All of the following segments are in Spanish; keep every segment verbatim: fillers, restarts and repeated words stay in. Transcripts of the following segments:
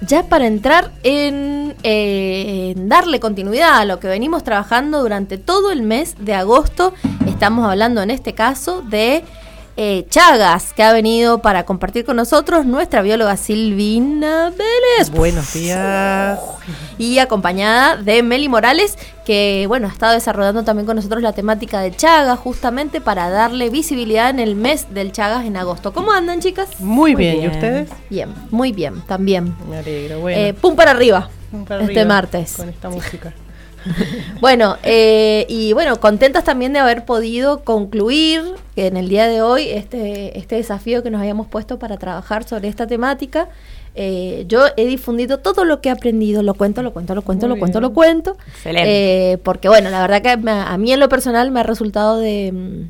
ya para entrar en, eh, en darle continuidad a lo que venimos trabajando durante todo el mes de agosto, estamos hablando en este caso de eh, Chagas, que ha venido para compartir con nosotros nuestra bióloga Silvina Vélez. Buenos días. Y acompañada de Meli Morales, que bueno, ha estado desarrollando también con nosotros la temática de Chagas, justamente para darle visibilidad en el mes del Chagas en agosto. ¿Cómo andan, chicas? Muy, muy bien. bien, ¿y ustedes? Bien, muy bien, también. Me alegro, bueno. Eh, pum para arriba, pum para este arriba, martes. Con esta música. Bueno, eh, y bueno, contentas también de haber podido concluir en el día de hoy este, este desafío que nos habíamos puesto para trabajar sobre esta temática. Eh, yo he difundido todo lo que he aprendido, lo cuento, lo cuento, lo cuento, Muy lo cuento, bien. lo cuento. Excelente. Eh, porque bueno, la verdad que me, a mí en lo personal me ha resultado de,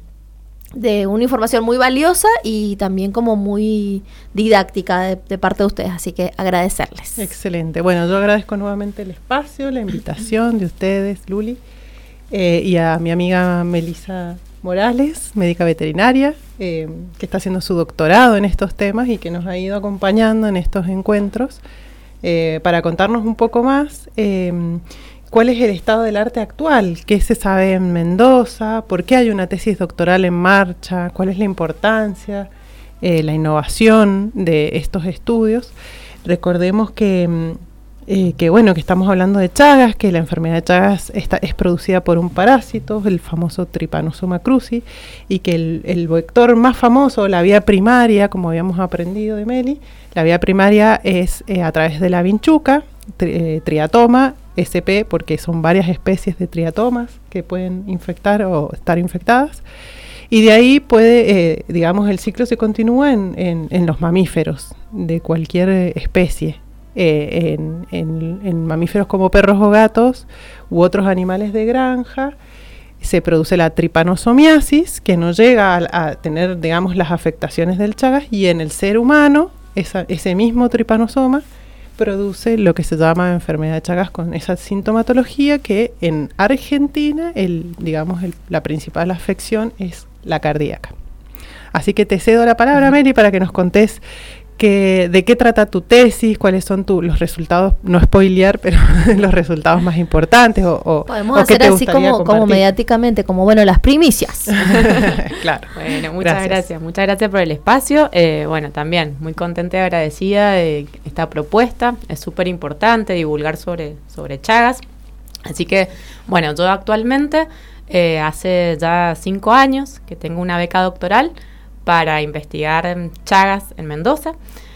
de una información muy valiosa y también como muy didáctica de, de parte de ustedes, así que agradecerles. Excelente. Bueno, yo agradezco nuevamente el espacio, la invitación de ustedes, Luli, eh, y a mi amiga Melisa Morales, médica veterinaria, eh, que está haciendo su doctorado en estos temas y que nos ha ido acompañando en estos encuentros eh, para contarnos un poco más eh, cuál es el estado del arte actual, qué se sabe en Mendoza, por qué hay una tesis doctoral en marcha, cuál es la importancia, eh, la innovación de estos estudios. Recordemos que... Eh, que bueno, que estamos hablando de Chagas, que la enfermedad de Chagas está, es producida por un parásito, el famoso Trypanosoma cruzi, y que el, el vector más famoso, la vía primaria, como habíamos aprendido de Meli, la vía primaria es eh, a través de la vinchuca, tri, eh, triatoma, S P, porque son varias especies de triatomas que pueden infectar o estar infectadas, y de ahí puede, eh, digamos, el ciclo se continúa en, en, en los mamíferos de cualquier eh, especie. Eh, en, en, en mamíferos como perros o gatos u otros animales de granja se produce la tripanosomiasis, que no llega a, a tener, digamos, las afectaciones del Chagas, y en el ser humano esa, ese mismo tripanosoma produce lo que se llama enfermedad de Chagas, con esa sintomatología que en Argentina el, digamos, el, la principal afección es la cardíaca. Así que te cedo la palabra, Meli, para que nos contés Que, ¿de qué trata tu tesis? ¿Cuáles son tu, los resultados? No spoilear, pero los resultados más importantes. O, o, Podemos o hacer qué te así como, compartir. como mediáticamente, como bueno, las primicias. Claro. Bueno, muchas gracias. gracias. Muchas gracias por el espacio. Eh, bueno, también muy contenta y agradecida de esta propuesta. Es súper importante divulgar sobre, sobre Chagas. Así que, bueno, yo actualmente, eh, hace ya cinco años que tengo una beca doctoral para investigar Chagas en Mendoza.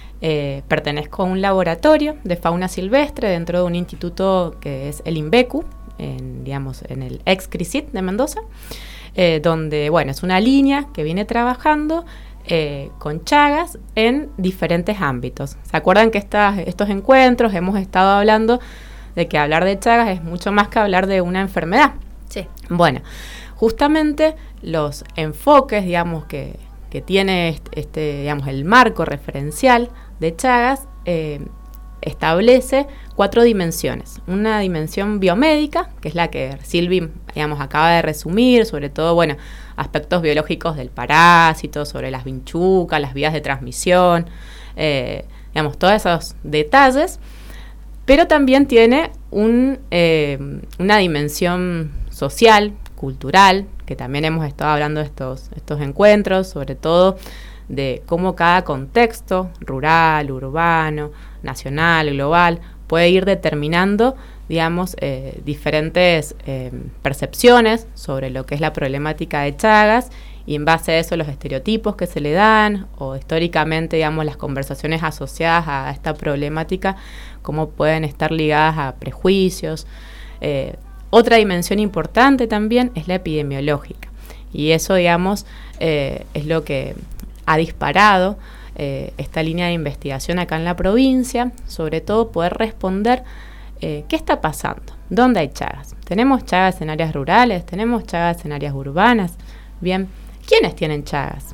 Eh, pertenezco a un laboratorio de fauna silvestre dentro de un instituto que es el INVECU, en, digamos, en el ex CRISIT de Mendoza, eh, donde, bueno, es una línea que viene trabajando eh, con Chagas en diferentes ámbitos. ¿Se acuerdan que estas, estos encuentros hemos estado hablando de que hablar de Chagas es mucho más que hablar de una enfermedad? Sí. Bueno, justamente los enfoques, digamos, que que tiene este, este, digamos, el marco referencial de Chagas, eh, establece cuatro dimensiones. Una dimensión biomédica, que es la que Silvi, digamos, acaba de resumir, sobre todo, bueno, aspectos biológicos del parásito, sobre las vinchucas, las vías de transmisión, eh, digamos, todos esos detalles, pero también tiene un, eh, una dimensión social, cultural, que también hemos estado hablando de estos, estos encuentros, sobre todo de cómo cada contexto, rural, urbano, nacional, global, puede ir determinando, digamos, eh, diferentes eh, percepciones sobre lo que es la problemática de Chagas, y en base a eso los estereotipos que se le dan, o históricamente, digamos, las conversaciones asociadas a esta problemática, cómo pueden estar ligadas a prejuicios. Eh, Otra dimensión importante también es la epidemiológica, y eso, digamos, eh, es lo que ha disparado eh, esta línea de investigación acá en la provincia, sobre todo poder responder eh, qué está pasando, dónde hay Chagas. ¿Tenemos Chagas en áreas rurales? ¿Tenemos Chagas en áreas urbanas? Bien, ¿quiénes tienen Chagas?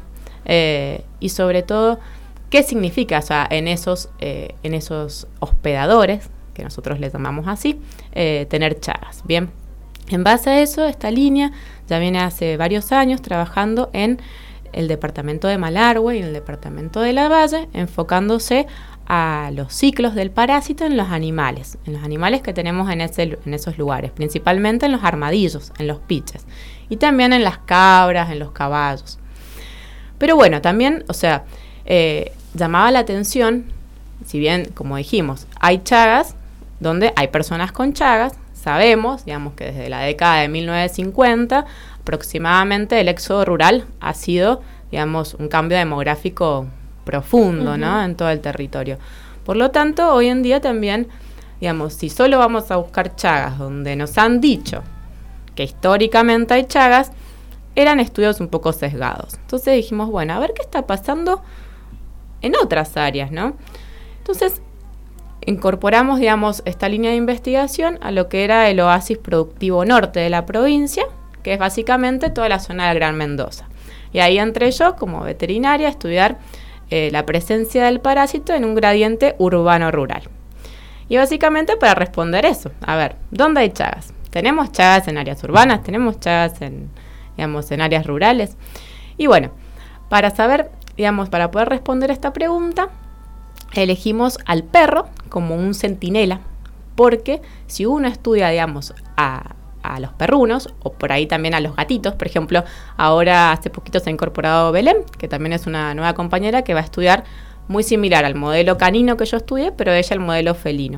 Eh, y sobre todo, ¿qué significa, o sea, en esos, eh, en esos hospedadores, que nosotros le llamamos así, eh, tener Chagas? Bien, en base a eso, esta línea ya viene hace varios años trabajando en el departamento de Malargüe y en el departamento de Lavalle, enfocándose a los ciclos del parásito en los animales, en los animales que tenemos en, ese, en esos lugares, principalmente en los armadillos, en los piches, y también en las cabras, en los caballos. Pero bueno, también, o sea, eh, llamaba la atención, si bien, como dijimos, hay chagas donde hay personas con chagas, sabemos, digamos que desde la década de mil novecientos cincuenta, aproximadamente el éxodo rural ha sido, digamos, un cambio demográfico profundo, uh-huh. ¿no?, en todo el territorio. Por lo tanto, hoy en día también, digamos, si solo vamos a buscar chagas donde nos han dicho que históricamente hay chagas, eran estudios un poco sesgados. Entonces dijimos, bueno, a ver qué está pasando en otras áreas, ¿no? Entonces, incorporamos, digamos, esta línea de investigación a lo que era el oasis productivo norte de la provincia, que es básicamente toda la zona del Gran Mendoza. Y ahí entré yo, como veterinaria, a estudiar eh, la presencia del parásito en un gradiente urbano-rural. Y básicamente para responder eso, a ver, ¿dónde hay chagas? ¿Tenemos chagas en áreas urbanas? ¿Tenemos chagas en, digamos, en áreas rurales? Y bueno, para saber, digamos, para poder responder esta pregunta, elegimos al perro como un centinela, porque si uno estudia, digamos, a, a los perrunos, o por ahí también a los gatitos, por ejemplo, ahora hace poquito se ha incorporado Belén, que también es una nueva compañera que va a estudiar muy similar al modelo canino que yo estudié, pero ella el modelo felino.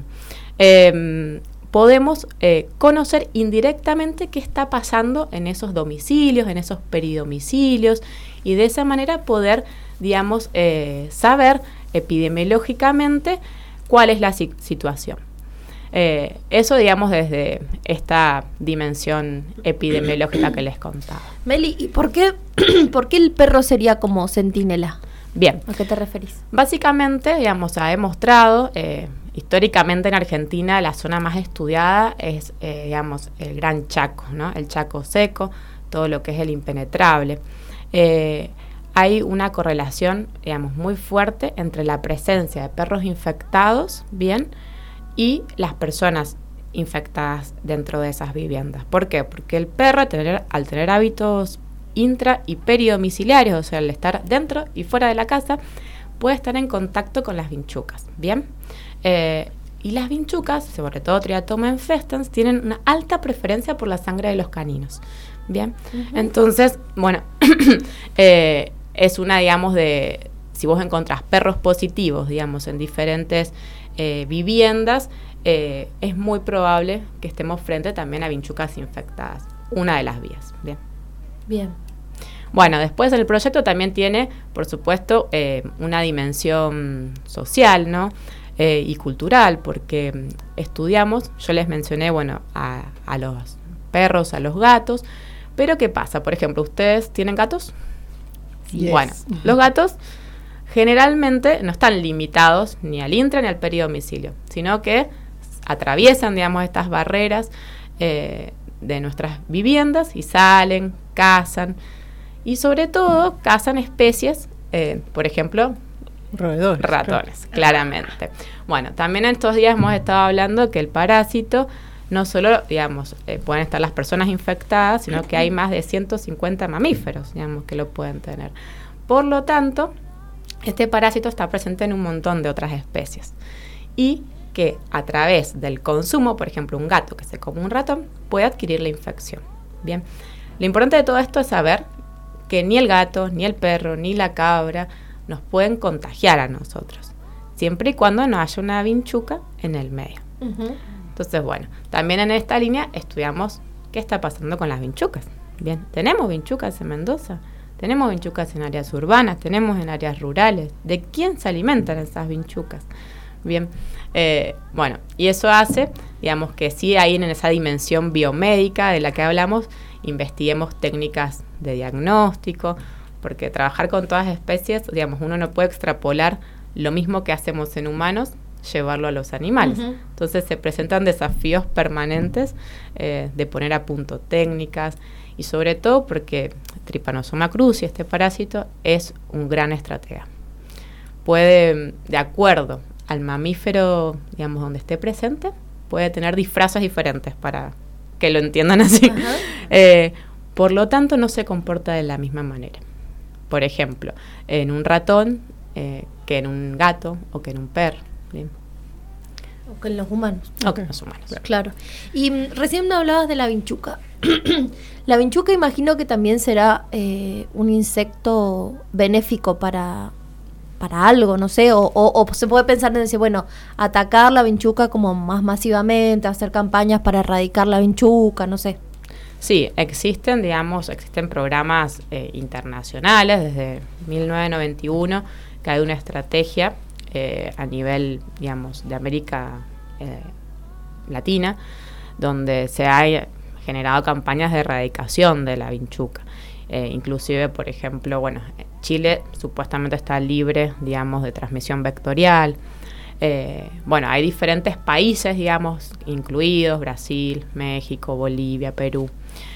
Eh, podemos eh, conocer indirectamente qué está pasando en esos domicilios, en esos peridomicilios, y de esa manera poder, digamos, eh, saber epidemiológicamente cuál es la si- situación. Eh, eso, digamos, desde esta dimensión epidemiológica que les contaba. Meli, ¿y por qué, por qué el perro sería como centinela? Bien. ¿A qué te referís? Básicamente, digamos, se ha demostrado, eh, históricamente en Argentina la zona más estudiada es, eh, digamos, el Gran Chaco, ¿no? El Chaco seco, todo lo que es el impenetrable. Eh, hay una correlación, digamos, muy fuerte entre la presencia de perros infectados, bien, y las personas infectadas dentro de esas viviendas. ¿Por qué? Porque el perro, al tener, al tener hábitos intra y peridomiciliarios, o sea, al estar dentro y fuera de la casa, puede estar en contacto con las vinchucas, ¿bien? Eh, y las vinchucas, sobre todo Triatoma infestans, tienen una alta preferencia por la sangre de los caninos, ¿bien? Uh-huh. Entonces, bueno, eh, es una, digamos, de, si vos encontrás perros positivos, digamos, en diferentes eh, viviendas, eh, es muy probable que estemos frente también a vinchucas infectadas, una de las vías, ¿bien? Bien. Bueno, después el proyecto también tiene, por supuesto, eh, una dimensión social, ¿no? Eh, y cultural, porque estudiamos, yo les mencioné, bueno, a, a los perros, a los gatos, pero ¿qué pasa? Por ejemplo, ¿ustedes tienen gatos? Yes. Bueno, los gatos generalmente no están limitados ni al intra ni al peridomicilio, sino que atraviesan, digamos, estas barreras eh, de nuestras viviendas y salen, cazan, y sobre todo cazan especies, eh, por ejemplo, roedores, ratones, claro. Claramente. Bueno, también en estos días hemos estado hablando que el parásito, no solo, digamos, eh, pueden estar las personas infectadas, sino que hay más de ciento cincuenta mamíferos, digamos, que lo pueden tener. Por lo tanto, este parásito está presente en un montón de otras especies. Y que a través del consumo, por ejemplo, un gato que se come un ratón, puede adquirir la infección. Bien, lo importante de todo esto es saber que ni el gato, ni el perro, ni la cabra nos pueden contagiar a nosotros, siempre y cuando no haya una vinchuca en el medio. Uh-huh. Entonces, bueno, también en esta línea estudiamos qué está pasando con las vinchucas. Bien, tenemos vinchucas en Mendoza, tenemos vinchucas en áreas urbanas, tenemos en áreas rurales. ¿De quién se alimentan esas vinchucas? Bien, eh, bueno, y eso hace, digamos, que sí, ahí en esa dimensión biomédica de la que hablamos, investiguemos técnicas de diagnóstico, porque trabajar con todas las especies, digamos, uno no puede extrapolar lo mismo que hacemos en humanos, llevarlo a los animales. Uh-huh. Entonces se presentan desafíos permanentes eh, de poner a punto técnicas, y sobre todo porque Trypanosoma cruzi, este parásito, es un gran estratega. Puede, de acuerdo al mamífero, digamos, donde esté presente, puede tener disfraces diferentes para que lo entiendan así. Uh-huh. Eh, por lo tanto, no se comporta de la misma manera. Por ejemplo, en un ratón, eh, que en un gato o que en un perro. ¿Bien? O que en los humanos. O que en los humanos. Claro. Y mm, recién me hablabas de la vinchuca. La vinchuca imagino que también será eh, un insecto benéfico para, para algo, no sé, o, o, o se puede pensar en decir, bueno, atacar la vinchuca como más masivamente, hacer campañas para erradicar la vinchuca, no sé. Sí, existen, digamos, existen programas eh, internacionales desde mil novecientos noventa y uno que hay una estrategia eh, a nivel, digamos, de América eh, Latina, donde se ha generado campañas de erradicación de la vinchuca. Eh, inclusive, por ejemplo, bueno, Chile supuestamente está libre, digamos, de transmisión vectorial. Eh, bueno, hay diferentes países, digamos, incluidos, Brasil, México, Bolivia, Perú.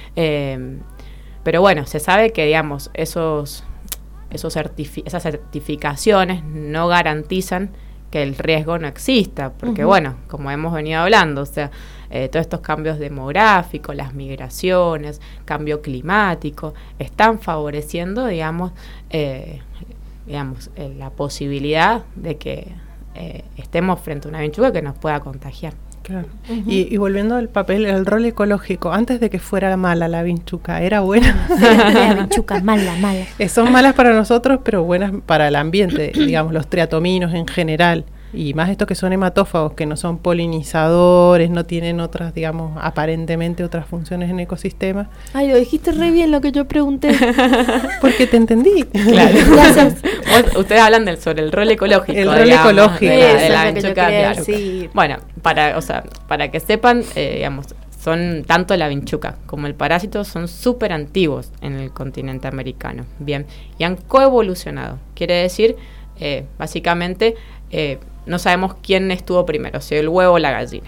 Eh, pero bueno, se sabe que, digamos, esos, esos certifi- esas certificaciones no garantizan que el riesgo no exista, porque uh-huh. bueno, como hemos venido hablando, o sea, eh, todos estos cambios demográficos, las migraciones, cambio climático, están favoreciendo, digamos, eh, digamos, eh, la posibilidad de que eh, estemos frente a una vinchuca que nos pueda contagiar. Claro. Uh-huh. Y, y volviendo al papel, el rol ecológico, antes de que fuera mala la vinchuca, ¿era buena? La vinchuca, mala, mala. Eh, son malas para nosotros, pero buenas para el ambiente, digamos, los triatominos en general. Y más estos que son hematófagos, que no son polinizadores, no tienen otras, digamos, aparentemente otras funciones en el ecosistema. Ay, lo dijiste re bien lo que yo pregunté. Porque te entendí. Claro. Gracias. Vos, ustedes hablan del, sobre el rol ecológico. El rol digamos, ecológico. De la, Eso de la es lo que yo vinchuca, quería claro. decir. Bueno, para, o sea, para que sepan, eh, digamos, son tanto la vinchuca como el parásito son súper antiguos en el continente americano. Bien, y han coevolucionado. Quiere decir, eh, básicamente, eh, no sabemos quién estuvo primero, si el huevo o la gallina.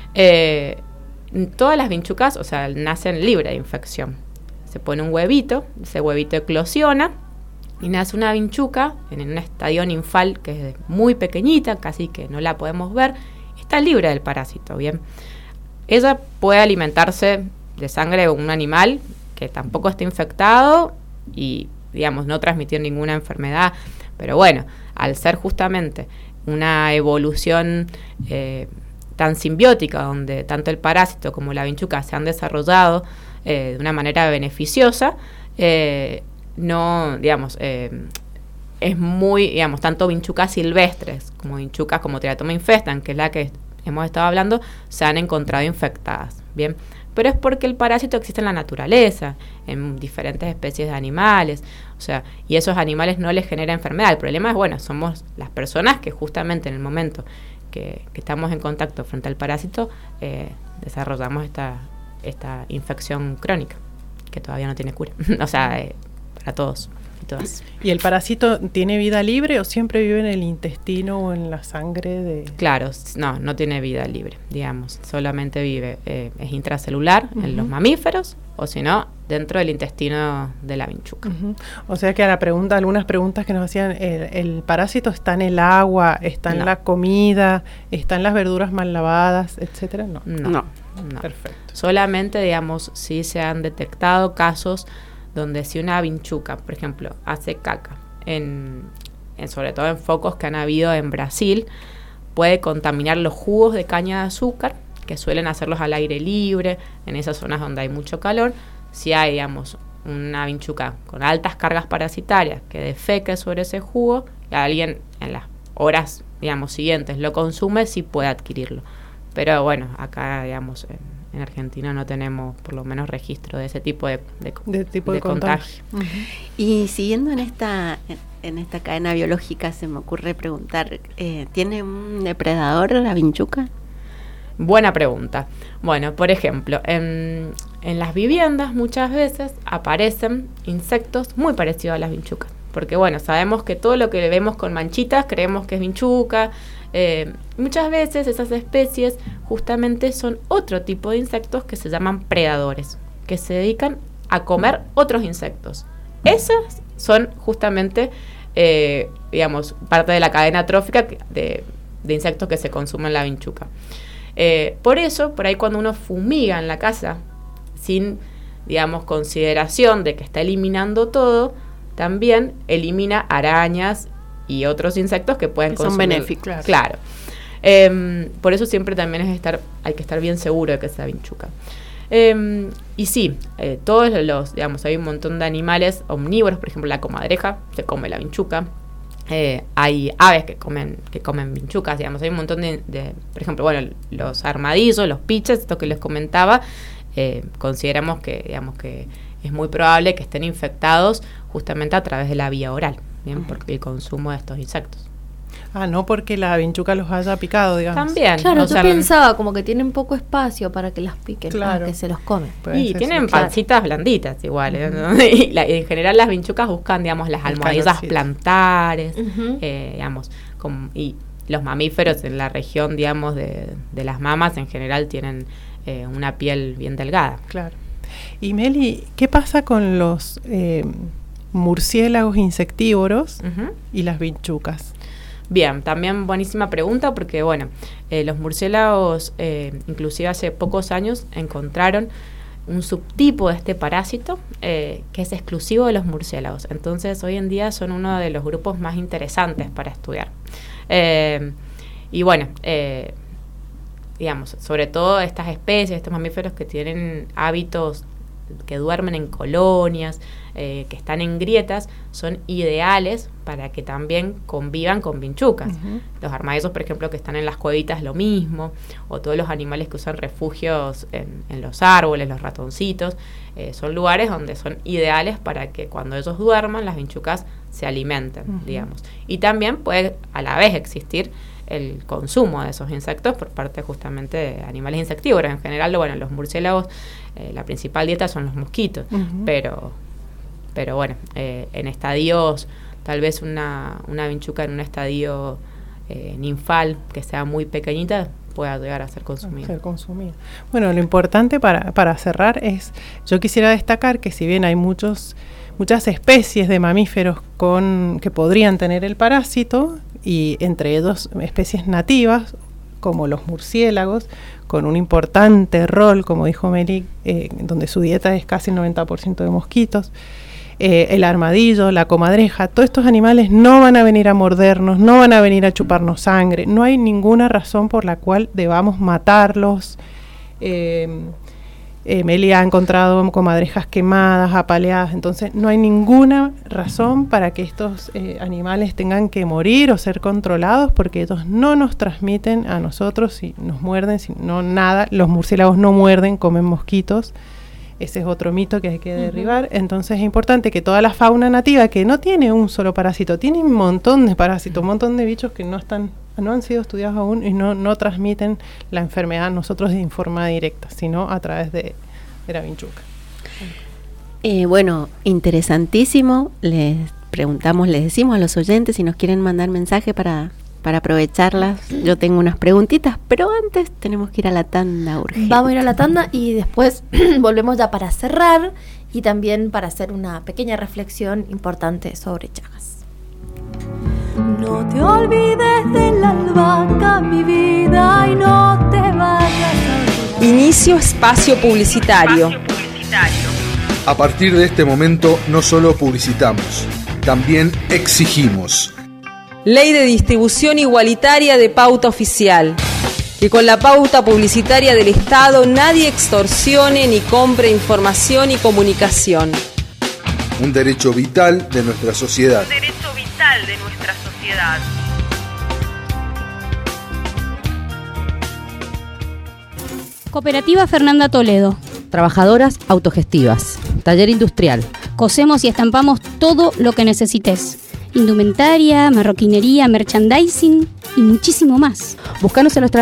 Eh, todas las vinchucas, o sea, nacen libres de infección. Se pone un huevito, ese huevito eclosiona y nace una vinchuca en un estadio ninfal que es muy pequeñita, casi que no la podemos ver, está libre del parásito, ¿bien? Ella puede alimentarse de sangre de un animal que tampoco está infectado y, digamos, no transmitir ninguna enfermedad, pero bueno, al ser justamente una evolución eh, tan simbiótica, donde tanto el parásito como la vinchuca se han desarrollado eh, de una manera beneficiosa, eh, no, digamos, eh, es muy, digamos, tanto vinchucas silvestres como vinchucas como Teratoma infestan, que es la que hemos estado hablando, se han encontrado infectadas, ¿bien? Pero es porque el parásito existe en la naturaleza, en diferentes especies de animales, o sea, y esos animales no les genera enfermedad. El problema es, bueno, somos las personas que justamente en el momento que, que estamos en contacto frente al parásito, eh, desarrollamos esta, esta infección crónica, que todavía no tiene cura, o sea, eh, para todos y todas. ¿Y el parásito tiene vida libre o siempre vive en el intestino o en la sangre de...? Claro, no, no tiene vida libre, digamos, solamente vive, eh, es intracelular uh-huh. en los mamíferos, o si no, dentro del intestino de la vinchuca. Uh-huh. O sea que a la pregunta, algunas preguntas que nos hacían, el, el parásito está en el agua, está en no. la comida, está en las verduras mal lavadas, etcétera, no. No, no. no. Perfecto. Solamente, digamos, sí se han detectado casos donde si una vinchuca, por ejemplo, hace caca, en, en, sobre todo en focos que han habido en Brasil, puede contaminar los jugos de caña de azúcar, que suelen hacerlos al aire libre, en esas zonas donde hay mucho calor. Si hay, digamos, una vinchuca con altas cargas parasitarias que defeque sobre ese jugo, y alguien en las horas, digamos, siguientes lo consume, sí puede adquirirlo. Pero bueno, acá, digamos, en, en Argentina no tenemos por lo menos registro de ese tipo de, de, de, tipo de, de contagio. contagio. Uh-huh. Y siguiendo en esta en, en esta cadena biológica, se me ocurre preguntar, eh, ¿tiene un depredador la vinchuca? Buena pregunta. Bueno, por ejemplo, en, en las viviendas muchas veces aparecen insectos muy parecidos a las vinchucas. Porque bueno, sabemos que todo lo que vemos con manchitas creemos que es vinchuca. Eh, muchas veces esas especies justamente son otro tipo de insectos que se llaman predadores, que se dedican a comer otros insectos. Esas son justamente, eh, digamos, parte de la cadena trófica de, de insectos que se consumen la vinchuca. Eh, por eso, por ahí cuando uno fumiga en la casa, sin, digamos, consideración de que está eliminando todo, también elimina arañas y otros insectos que pueden que son consumir. benéficos. Claro. claro. Eh, por eso siempre también es estar, hay que estar bien seguro de que sea vinchuca. Eh, y sí, eh, todos los, digamos, hay un montón de animales omnívoros, por ejemplo la comadreja se come la vinchuca. Eh, hay aves que comen que comen vinchucas, digamos, hay un montón de, de por ejemplo, bueno, los armadillos, los piches, esto que les comentaba, eh, consideramos que, digamos, que es muy probable que estén infectados justamente a través de la vía oral, bien, uh-huh. porque el consumo de estos insectos. Ah, no porque la vinchuca los haya picado, digamos. También. Claro, o yo sea, pensaba como que tienen poco espacio para que las piquen, claro. ah, que se los comen. Y tienen pancitas claro. blanditas igual. Uh-huh. ¿eh? y, la, y en general las vinchucas buscan, digamos, las almohadillas plantares, uh-huh. eh, digamos, como, y los mamíferos en la región, digamos, de, de las mamas en general tienen eh, una piel bien delgada. Claro. Y Meli, ¿qué pasa con los eh, murciélagos insectívoros uh-huh. y las vinchucas? Bien, también buenísima pregunta porque, bueno, eh, los murciélagos, eh, inclusive hace pocos años, encontraron un subtipo de este parásito eh, que es exclusivo de los murciélagos. Entonces, hoy en día son uno de los grupos más interesantes para estudiar. Eh, y bueno, eh, digamos, sobre todo estas especies, estos mamíferos que tienen hábitos que duermen en colonias, eh, que están en grietas, son ideales para que también convivan con vinchucas. Uh-huh. Los armadillos, por ejemplo, que están en las cuevitas, lo mismo, o todos los animales que usan refugios en, en los árboles, los ratoncitos, eh, son lugares donde son ideales para que cuando ellos duerman, las vinchucas se alimenten, uh-huh. digamos. Y también puede a la vez existir el consumo de esos insectos por parte justamente de animales insectívoros. En general, bueno, los murciélagos, eh, la principal dieta son los mosquitos, uh-huh. pero pero bueno, eh, en estadios, tal vez una, una vinchuca en un estadio eh, ninfal que sea muy pequeñita pueda llegar a ser consumida. Ser consumida. Bueno, lo importante para, para cerrar es, yo quisiera destacar que si bien hay muchos muchas especies de mamíferos con que podrían tener el parásito, y entre ellos especies nativas, como los murciélagos, con un importante rol, como dijo Meli, eh, donde su dieta es casi el noventa por ciento de mosquitos, eh, el armadillo, la comadreja, todos estos animales no van a venir a mordernos, no van a venir a chuparnos sangre, no hay ninguna razón por la cual debamos matarlos. Eh, Eh, Meli ha encontrado comadrejas quemadas, apaleadas, entonces no hay ninguna razón para que estos eh, animales tengan que morir o ser controlados, porque ellos no nos transmiten a nosotros, si nos muerden, si no nada, los murciélagos no muerden, comen mosquitos, ese es otro mito que hay que derribar. Uh-huh. Entonces es importante que toda la fauna nativa, que no tiene un solo parásito, tiene un montón de parásitos, un montón de bichos que no están no han sido estudiados aún y no, no transmiten la enfermedad a nosotros de forma directa, sino a través de, de la vinchuca. Eh, bueno, interesantísimo. Les preguntamos, les decimos a los oyentes si nos quieren mandar mensaje para, para aprovecharlas. Yo tengo unas preguntitas, pero antes tenemos que ir a la tanda urgente. Vamos a ir a la tanda y después volvemos ya para cerrar y también para hacer una pequeña reflexión importante sobre Chagas. No te olvides de la albahaca, mi vida, y no te vayas a olvidar. Inicio espacio publicitario. espacio publicitario. A partir de este momento no solo publicitamos, también exigimos. Ley de distribución igualitaria de pauta oficial. Que con la pauta publicitaria del Estado nadie extorsione ni compre información y comunicación. Un derecho vital de nuestra sociedad. Un derecho vital de nuestra sociedad. Cooperativa Fernanda Toledo. Trabajadoras autogestivas. Taller industrial. Cosemos y estampamos todo lo que necesites. Indumentaria, marroquinería, merchandising y muchísimo más. Búscanos en nuestra